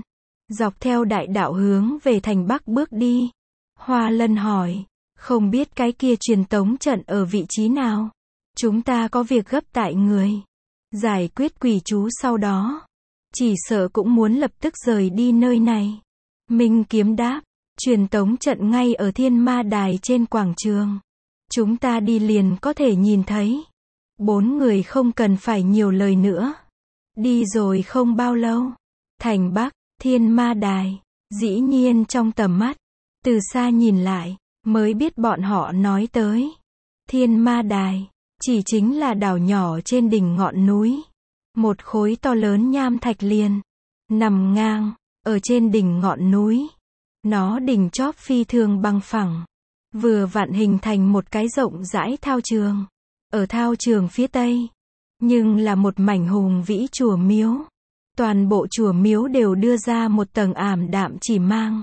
Dọc theo đại đạo hướng về thành Bắc bước đi. Hoa Lân hỏi, không biết cái kia truyền tống trận ở vị trí nào? Chúng ta có việc gấp tại người. Giải quyết quỷ chú sau đó. Chỉ sợ cũng muốn lập tức rời đi nơi này. Minh Kiếm đáp, truyền tống trận ngay ở Thiên Ma Đài trên quảng trường. Chúng ta đi liền có thể nhìn thấy. Bốn người không cần phải nhiều lời nữa. Đi rồi không bao lâu. Thành Bắc, Thiên Ma Đài, dĩ nhiên trong tầm mắt. Từ xa nhìn lại, mới biết bọn họ nói tới. Thiên Ma Đài, chỉ chính là đảo nhỏ trên đỉnh ngọn núi. Một khối to lớn nham thạch liền, nằm ngang, ở trên đỉnh ngọn núi. Nó đỉnh chóp phi thường bằng phẳng. Vừa vặn hình thành một cái rộng rãi thao trường. Ở thao trường phía tây, nhưng là một mảnh hùng vĩ chùa miếu. Toàn bộ chùa miếu đều đưa ra một tầng ảm đạm chỉ mang.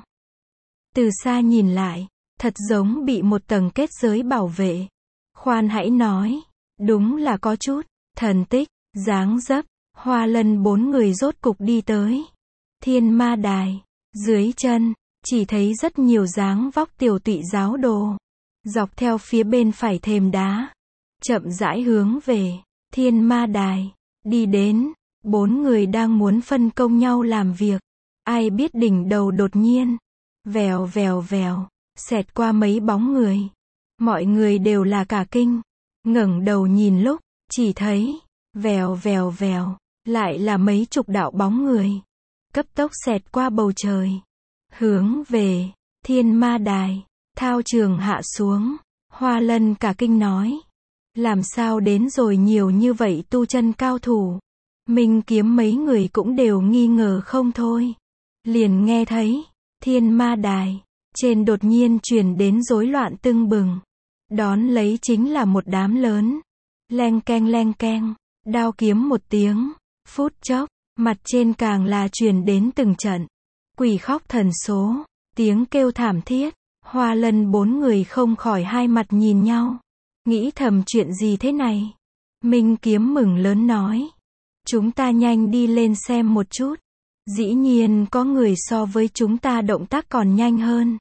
Từ xa nhìn lại, thật giống bị một tầng kết giới bảo vệ. Khoan hãy nói, đúng là có chút thần tích, dáng dấp. Hoa Lân bốn người rốt cục đi tới Thiên Ma Đài. Dưới chân, chỉ thấy rất nhiều dáng vóc tiểu tụy giáo đồ. Dọc theo phía bên phải thềm đá, chậm rãi hướng về Thiên Ma Đài. Đi đến, bốn người đang muốn phân công nhau làm việc. Ai biết đỉnh đầu đột nhiên, vèo vèo vèo, xẹt qua mấy bóng người. Mọi người đều là cả kinh. Ngẩng đầu nhìn lúc, chỉ thấy, vèo vèo vèo, lại là mấy chục đạo bóng người. Cấp tốc xẹt qua bầu trời. Hướng về Thiên Ma Đài. Thao trường hạ xuống. Hoa Lân cả kinh nói. Làm sao đến rồi nhiều như vậy tu chân cao thủ. Minh Kiếm mấy người cũng đều nghi ngờ không thôi. Liền nghe thấy, Thiên Ma Đài trên đột nhiên truyền đến rối loạn tưng bừng. Đón lấy chính là một đám lớn. Leng keng leng keng, đao kiếm một tiếng. Phút chốc, mặt trên càng là truyền đến từng trận quỷ khóc thần số, tiếng kêu thảm thiết. Hoa Lân bốn người không khỏi hai mặt nhìn nhau, nghĩ thầm chuyện gì thế này. Minh Kiếm mừng lớn nói, chúng ta nhanh đi lên xem một chút. Dĩ nhiên có người so với chúng ta động tác còn nhanh hơn.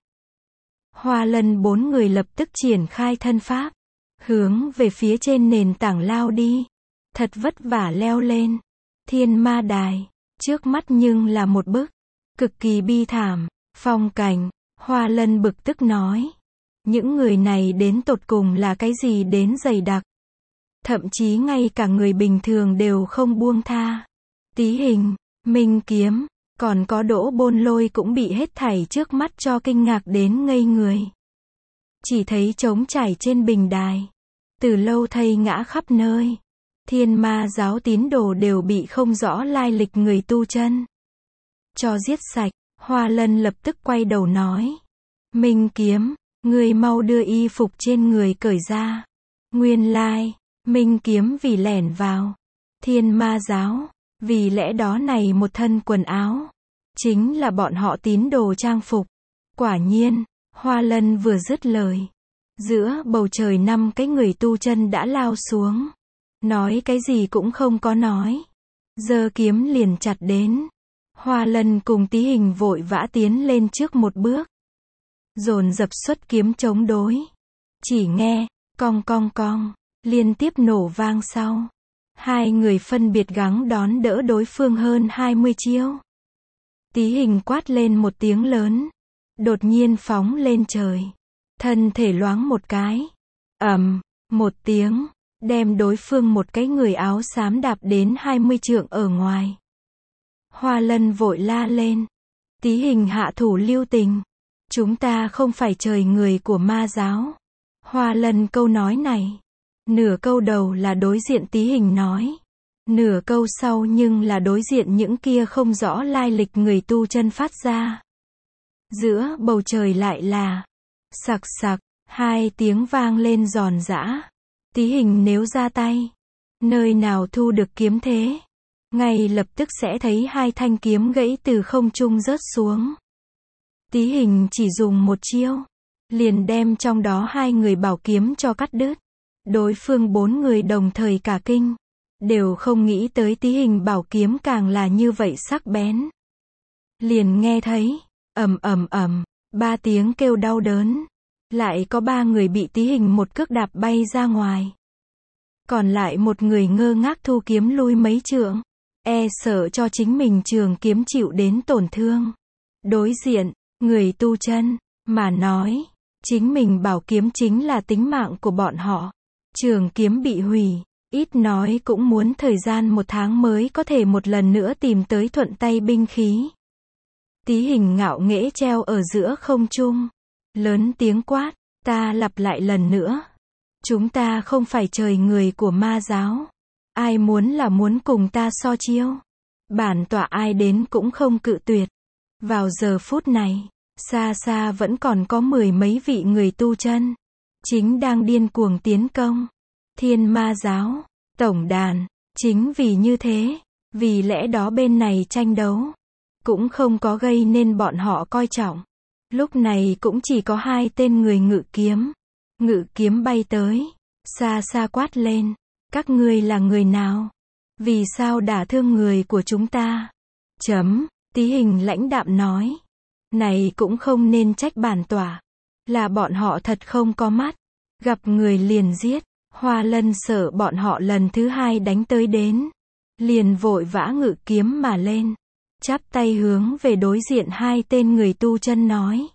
Hoa Lân bốn người lập tức triển khai thân pháp, hướng về phía trên nền tảng lao đi. Thật vất vả leo lên Thiên Ma Đài. Trước mắt nhưng là một bức cực kỳ bi thảm phong cảnh. Hoa Lân bực tức nói, những người này đến tột cùng là cái gì đến dày đặc. Thậm chí ngay cả người bình thường đều không buông tha. Tí Hình, Minh Kiếm, còn có Đỗ Bôn Lôi cũng bị hết thảy trước mắt cho kinh ngạc đến ngây người. Chỉ thấy trống trải trên bình đài, từ lâu thây ngã khắp nơi. Thiên Ma giáo tín đồ đều bị không rõ lai lịch người tu chân cho giết sạch. Hoa Lân lập tức quay đầu nói, Minh Kiếm, ngươi mau đưa y phục trên người cởi ra. Nguyên lai, Minh Kiếm vì lẻn vào Thiên Ma giáo, vì lẽ đó này một thân quần áo chính là bọn họ tín đồ trang phục. Quả nhiên, Hoa Lân vừa dứt lời, giữa bầu trời năm cái người tu chân đã lao xuống. Nói cái gì cũng không có nói, giơ kiếm liền chặt đến. Hoa Lân cùng Tí Hình vội vã tiến lên trước một bước, dồn dập xuất kiếm chống đối. Chỉ nghe, cong cong cong, liên tiếp nổ vang sau. Hai người phân biệt gắng đón đỡ đối phương hơn hai mươi chiêu. Tí Hình quát lên một tiếng lớn, đột nhiên phóng lên trời. Thân thể loáng một cái, ầm, một tiếng, đem đối phương một cái người áo xám đạp đến hai mươi trượng ở ngoài. Hoa Lân vội la lên, Tí Hình hạ thủ lưu tình. Chúng ta không phải trời người của ma giáo. Hoa Lân câu nói này, nửa câu đầu là đối diện Tí Hình nói, nửa câu sau nhưng là đối diện những kia không rõ lai lịch người tu chân phát ra. Giữa bầu trời lại là sặc sặc, hai tiếng vang lên giòn giã. Tí Hình nếu ra tay, nơi nào thu được kiếm thế, ngay lập tức sẽ thấy hai thanh kiếm gãy từ không trung rớt xuống. Tí Hình chỉ dùng một chiêu, liền đem trong đó hai người bảo kiếm cho cắt đứt. Đối phương bốn người đồng thời cả kinh, đều không nghĩ tới Tí Hình bảo kiếm càng là như vậy sắc bén. liền nghe thấy, ầm ầm ầm, ba tiếng kêu đau đớn. Lại có ba người bị Tí Hình một cước đạp bay ra ngoài. Còn lại một người ngơ ngác thu kiếm lui mấy trượng, e sợ cho chính mình trường kiếm chịu đến tổn thương. Đối diện, người tu chân, mà nói, chính mình bảo kiếm chính là tính mạng của bọn họ. Trường kiếm bị hủy, ít nói cũng muốn thời gian một tháng mới có thể một lần nữa tìm tới thuận tay binh khí. Tí Hình ngạo nghễ treo ở giữa không trung, lớn tiếng quát, ta lặp lại lần nữa. Chúng ta không phải trời người của ma giáo. Ai muốn là muốn cùng ta so chiêu. Bản tọa ai đến cũng không cự tuyệt. Vào giờ phút này, xa xa vẫn còn có mười mấy vị người tu chân. Chính đang điên cuồng tiến công. Thiên ma giáo, tổng đàn, chính vì như thế, vì lẽ đó bên này tranh đấu, cũng không có gây nên bọn họ coi trọng. Lúc này cũng chỉ có hai tên người ngự kiếm. Ngự kiếm bay tới, xa xa quát lên, các ngươi là người nào? Vì sao đả thương người của chúng ta? Chấm, Tí Hình lãnh đạm nói. Này cũng không nên trách bản tọa. Là bọn họ thật không có mắt. Gặp người liền giết. Hoa Lân sợ bọn họ lần thứ hai đánh tới đến. Liền vội vã ngự kiếm mà lên. Chắp tay hướng về đối diện hai tên người tu chân nói.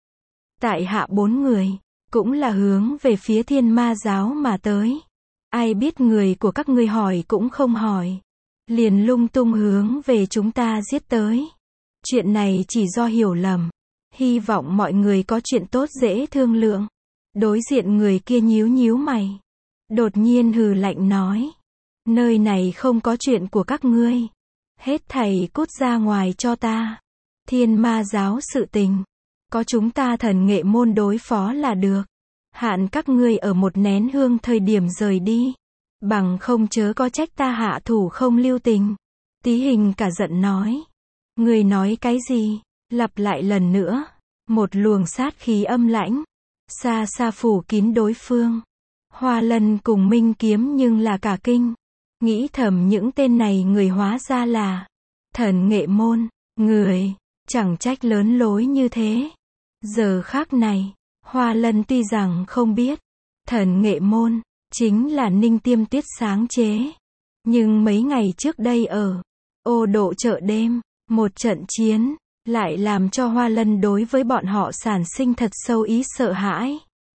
Tại hạ bốn người, cũng là hướng về phía thiên ma giáo mà tới. Ai biết người của các ngươi hỏi cũng không hỏi. Liền lung tung hướng về chúng ta giết tới. Chuyện này chỉ do hiểu lầm. Hy vọng mọi người có chuyện tốt dễ thương lượng. Đối diện người kia nhíu nhíu mày. Đột nhiên hừ lạnh nói. Nơi này không có chuyện của các ngươi. Hết thảy cút ra ngoài cho ta. Thiên ma giáo sự tình. Có chúng ta thần nghệ môn đối phó là được. Hạn các ngươi ở một nén hương thời điểm rời đi. Bằng không chớ có trách ta hạ thủ không lưu tình. Tí Hình cả giận nói. Ngươi nói cái gì? Lặp lại lần nữa. Một luồng sát khí âm lãnh. Xa xa phủ kín đối phương. Hoa Lân cùng Minh Kiếm nhưng là cả kinh. Nghĩ thầm những tên này người hóa ra là thần nghệ môn. Người, chẳng trách lớn lối như thế. Giờ khác này, Hoa Lân tuy rằng không biết, thần nghệ môn, chính là Ninh Tiêm Tuyết sáng chế. Nhưng mấy ngày trước đây ở Ô Độ chợ đêm, một trận chiến, lại làm cho Hoa Lân đối với bọn họ sản sinh thật sâu ý sợ hãi.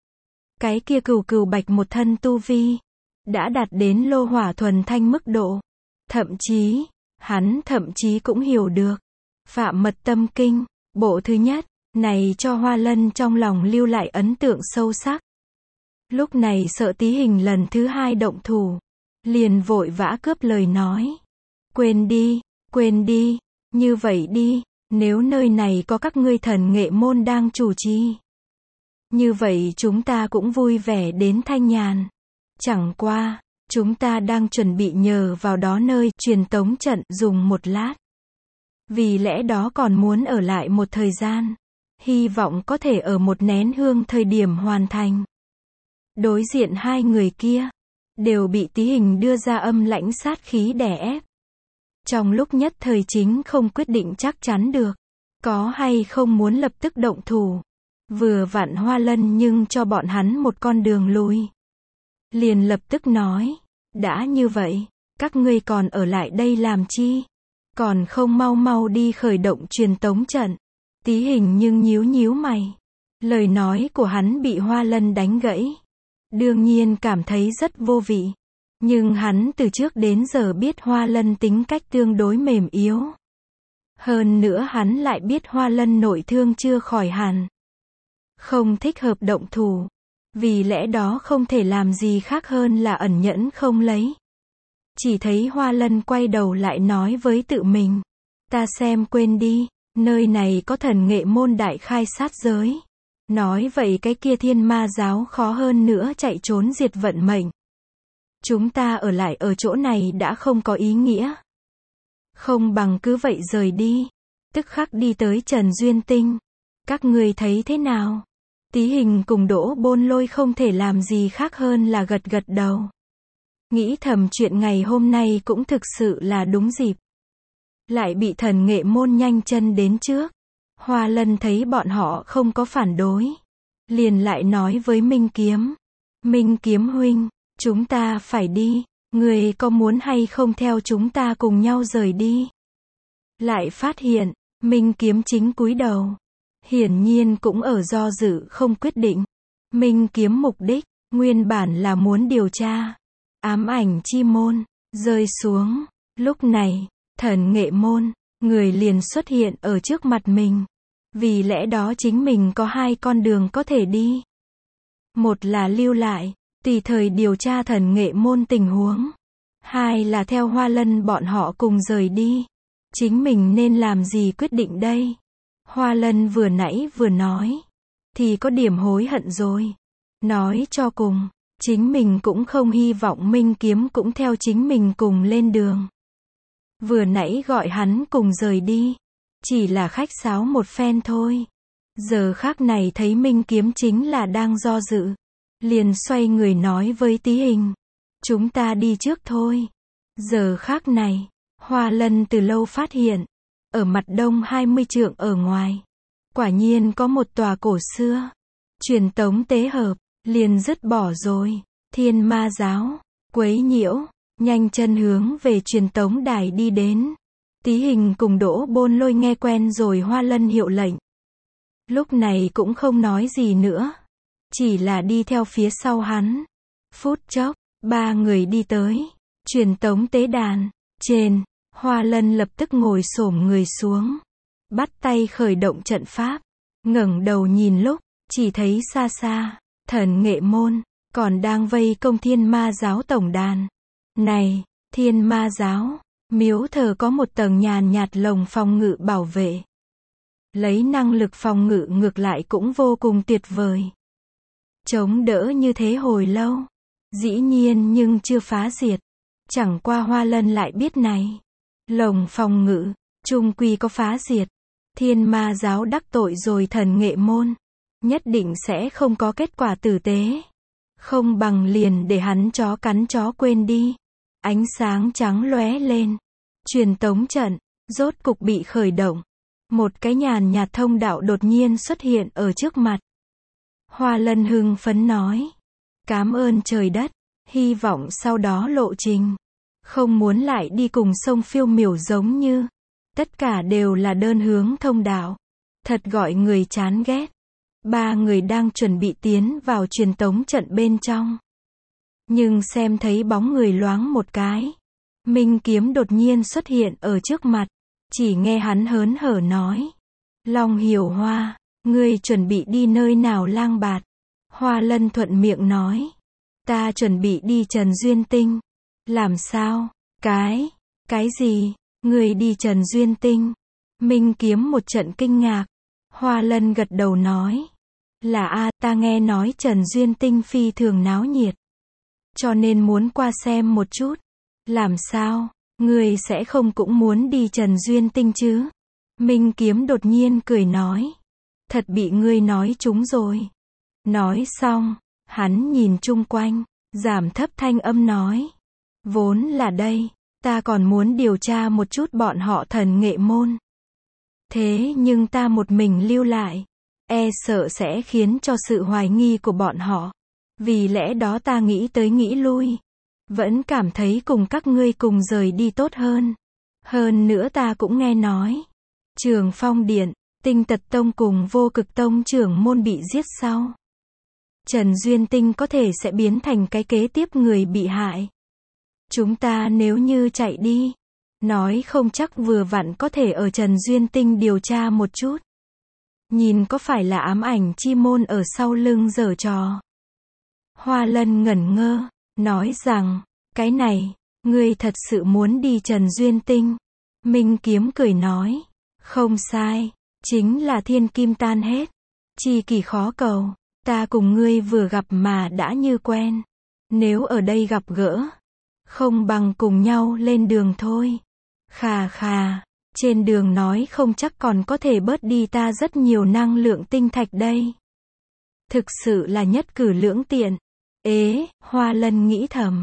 Cái kia cừu cừu bạch một thân tu vi, đã đạt đến lô hỏa thuần thanh mức độ. Thậm chí, hắn thậm chí cũng hiểu được. Phạm Mật Tâm Kinh, bộ thứ nhất, này cho Hoa Lân trong lòng lưu lại ấn tượng sâu sắc. Lúc này sợ Tí Hình lần thứ hai động thủ. Liền vội vã cướp lời nói. Quên đi, quên đi, như vậy đi, nếu nơi này có các ngươi thần nghệ môn đang chủ trì. Như vậy chúng ta cũng vui vẻ đến thanh nhàn. Chẳng qua, chúng ta đang chuẩn bị nhờ vào đó nơi truyền tống trận dùng một lát. Vì lẽ đó còn muốn ở lại một thời gian. Hy vọng có thể ở một nén hương thời điểm hoàn thành. Đối diện hai người kia, đều bị Tí Hình đưa ra âm lãnh sát khí đè ép. Trong lúc nhất thời chính không quyết định chắc chắn được, có hay không muốn lập tức động thủ. Vừa vặn Hoa Lân nhưng cho bọn hắn một con đường lui. Liền lập tức nói, đã như vậy, các ngươi còn ở lại đây làm chi? Còn không mau mau đi khởi động truyền tống trận. Tí Hình nhưng nhíu nhíu mày. Lời nói của hắn bị Hoa Lân đánh gãy. Đương nhiên cảm thấy rất vô vị. Nhưng hắn từ trước đến giờ biết Hoa Lân tính cách tương đối mềm yếu. Hơn nữa hắn lại biết Hoa Lân nội thương chưa khỏi hẳn. Không thích hợp động thủ. Vì lẽ đó không thể làm gì khác hơn là ẩn nhẫn không lấy. Chỉ thấy Hoa Lân quay đầu lại nói với tự mình. Ta xem quên đi, nơi này có thần nghệ môn đại khai sát giới. Nói vậy cái kia thiên ma giáo khó hơn nữa chạy trốn diệt vận mệnh. Chúng ta ở lại ở chỗ này đã không có ý nghĩa. Không bằng cứ vậy rời đi. Tức khắc đi tới Trần Duyên Tinh. Các người thấy thế nào? Tí Hình cùng Đỗ Bôn Lôi không thể làm gì khác hơn là gật gật đầu. Nghĩ thầm chuyện ngày hôm nay cũng thực sự là đúng dịp. lại bị Thần Nghệ Môn nhanh chân đến trước. Hoa Lân thấy bọn họ không có phản đối, liền lại nói với Minh Kiếm. Minh Kiếm huynh, chúng ta phải đi, người có muốn hay không theo chúng ta cùng nhau rời đi? Lại phát hiện, Minh Kiếm chính cúi đầu. Hiển nhiên cũng ở do dự không quyết định. Minh Kiếm mục đích, nguyên bản là muốn điều tra ám ảnh chi môn, rơi xuống. Lúc này, Thần Nghệ Môn, người liền xuất hiện ở trước mặt mình. Vì lẽ đó chính mình có hai con đường có thể đi. Một là lưu lại, tùy thời điều tra Thần Nghệ Môn tình huống. Hai là theo Hoa Lân bọn họ cùng rời đi. Chính mình nên làm gì quyết định đây? Hoa Lân vừa nãy vừa nói, thì có điểm hối hận rồi. Nói cho cùng, chính mình cũng không hy vọng Minh Kiếm cũng theo chính mình cùng lên đường. Vừa nãy gọi hắn cùng rời đi, chỉ là khách sáo một phen thôi. Giờ khác này thấy Minh Kiếm chính là đang do dự, liền xoay người nói với Tí Hình, chúng ta đi trước thôi. Giờ khác này, Hoa Lân từ lâu phát hiện, ở mặt đông hai mươi trượng ở ngoài, quả nhiên có một tòa cổ xưa, truyền tống tế hợp, liền dứt bỏ rồi. Thiên Ma giáo, quấy nhiễu, nhanh chân hướng về truyền tống đài đi đến. Tí Hình cùng Đỗ Bôn Lôi nghe quen rồi Hoa Lân hiệu lệnh. Lúc này cũng không nói gì nữa, chỉ là đi theo phía sau hắn. Phút chốc, ba người đi tới truyền tống tế đàn. Trên, Hoa Lân lập tức ngồi xổm người xuống, bắt tay khởi động trận pháp, ngẩng đầu nhìn lúc, chỉ thấy xa xa, Thần Nghệ Môn, còn đang vây công Thiên Ma giáo tổng đàn. Này, Thiên Ma giáo, miếu thờ có một tầng nhàn nhạt lồng phòng ngự bảo vệ. Lấy năng lực phòng ngự ngược lại cũng vô cùng tuyệt vời. Chống đỡ như thế hồi lâu, dĩ nhiên nhưng chưa phá diệt. Chẳng qua Hoa Lân lại biết này, lồng phòng ngự, chung quy có phá diệt. Thiên Ma giáo đắc tội rồi Thần Nghệ Môn, nhất định sẽ không có kết quả tử tế. Không bằng liền để hắn chó cắn chó quên đi. Ánh sáng trắng lóe lên, truyền tống trận, rốt cục bị khởi động. Một cái nhàn nhạt thông đạo đột nhiên xuất hiện ở trước mặt. Hoa Lân hưng phấn nói, cảm ơn trời đất, hy vọng sau đó lộ trình, không muốn lại đi cùng sông Phiêu Miểu giống như, tất cả đều là đơn hướng thông đạo. Thật gọi người chán ghét. Ba người đang chuẩn bị tiến vào truyền tống trận bên trong. Nhưng xem thấy bóng người loáng một cái. Minh Kiếm đột nhiên xuất hiện ở trước mặt. Chỉ nghe hắn hớn hở nói. Long Hiểu Hoa, ngươi chuẩn bị đi nơi nào lang bạt? Hoa Lân thuận miệng nói. Ta chuẩn bị đi Trần Duyên Tinh. Làm sao? Cái? Cái gì? Ngươi đi Trần Duyên Tinh? Minh Kiếm một trận kinh ngạc. Hoa Lân gật đầu nói. Là a, ta nghe nói Trần Duyên Tinh phi thường náo nhiệt. Cho nên muốn qua xem một chút. Làm sao? Ngươi sẽ không cũng muốn đi Trần Duyên Tinh chứ? Minh Kiếm đột nhiên cười nói. Thật bị ngươi nói trúng rồi. Nói xong, hắn nhìn chung quanh, giảm thấp thanh âm nói. Vốn là đây, ta còn muốn điều tra một chút bọn họ Thần Nghệ Môn. Thế nhưng ta một mình lưu lại, e sợ sẽ khiến cho sự hoài nghi của bọn họ. Vì lẽ đó ta nghĩ tới nghĩ lui. Vẫn cảm thấy cùng các ngươi cùng rời đi tốt hơn. Hơn nữa ta cũng nghe nói. Trường Phong Điện, Tinh Tật Tông cùng Vô Cực Tông trưởng môn bị giết sau. Trần Duyên Tinh có thể sẽ biến thành cái kế tiếp người bị hại. Chúng ta nếu như chạy đi, nói không chắc vừa vặn có thể ở Trần Duyên Tinh điều tra một chút. Nhìn có phải là ám ảnh chi môn ở sau lưng giở trò. Hoa Lân ngẩn ngơ, nói rằng, cái này, ngươi thật sự muốn đi Trần Duyên Tinh. Minh Kiếm cười nói, không sai, chính là thiên kim tan hết. Chi kỷ khó cầu, ta cùng ngươi vừa gặp mà đã như quen. Nếu ở đây gặp gỡ, không bằng cùng nhau lên đường thôi. Khà khà, trên đường nói không chắc còn có thể bớt đi ta rất nhiều năng lượng tinh thạch đây. Thực sự là nhất cử lưỡng tiện. Ế, Hoa Lân nghĩ thầm.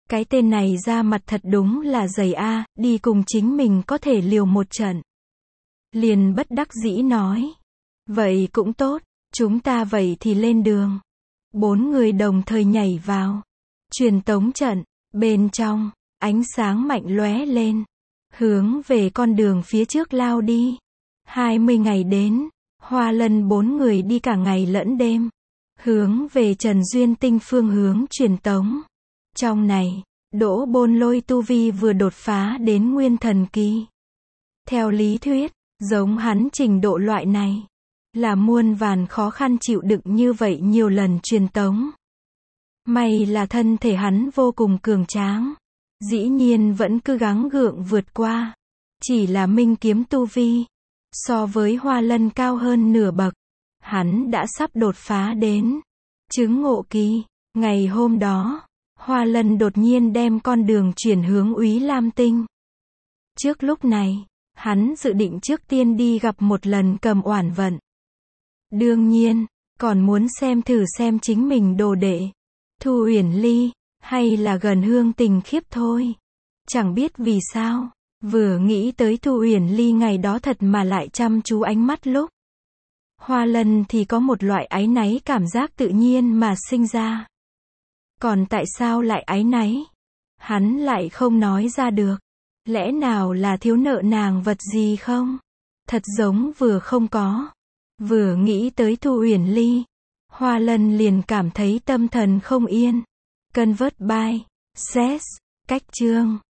Cái tên này ra mặt thật đúng là dày a, đi cùng chính mình có thể liều một trận. Liền bất đắc dĩ nói. Vậy cũng tốt, chúng ta vậy thì lên đường. Bốn người đồng thời nhảy vào. Truyền tống trận, bên trong, ánh sáng mạnh lóe lên. Hướng về con đường phía trước lao đi. hai mươi ngày đến, Hoa Lân bốn người đi cả ngày lẫn đêm. Hướng về Trần Duyên Tinh phương hướng truyền tống. Trong này, Đỗ Bôn Lôi tu vi vừa đột phá đến nguyên thần kỳ. Theo lý thuyết, giống hắn trình độ loại này, là muôn vàn khó khăn chịu đựng như vậy nhiều lần truyền tống. May là thân thể hắn vô cùng cường tráng. Dĩ nhiên vẫn cứ gắng gượng vượt qua. Chỉ là minh kiếm tu vi. So với Hoa Lân cao hơn nửa bậc. Hắn đã sắp đột phá đến chứng ngộ kỳ. Ngày hôm đó, Hoa Lân đột nhiên đem con đường chuyển hướng Úy Lam Tinh. Trước lúc này, hắn dự định trước tiên đi gặp một lần Cầm Oản Vận. Đương nhiên, còn muốn xem thử xem chính mình đồ đệ, Thu Uyển Ly, hay là gần Hương Tình Khiếp thôi. Chẳng biết vì sao, vừa nghĩ tới Thu Uyển Ly ngày đó thật mà lại chăm chú ánh mắt lúc. Hoa Lân thì có một loại áy náy cảm giác tự nhiên mà sinh ra. Còn tại sao lại áy náy? Hắn lại không nói ra được. Lẽ nào là thiếu nợ nàng vật gì không? Thật giống vừa không có. Vừa nghĩ tới Thu Uyển Ly, Hoa Lân liền cảm thấy tâm thần không yên. Convert by Sess, cách chương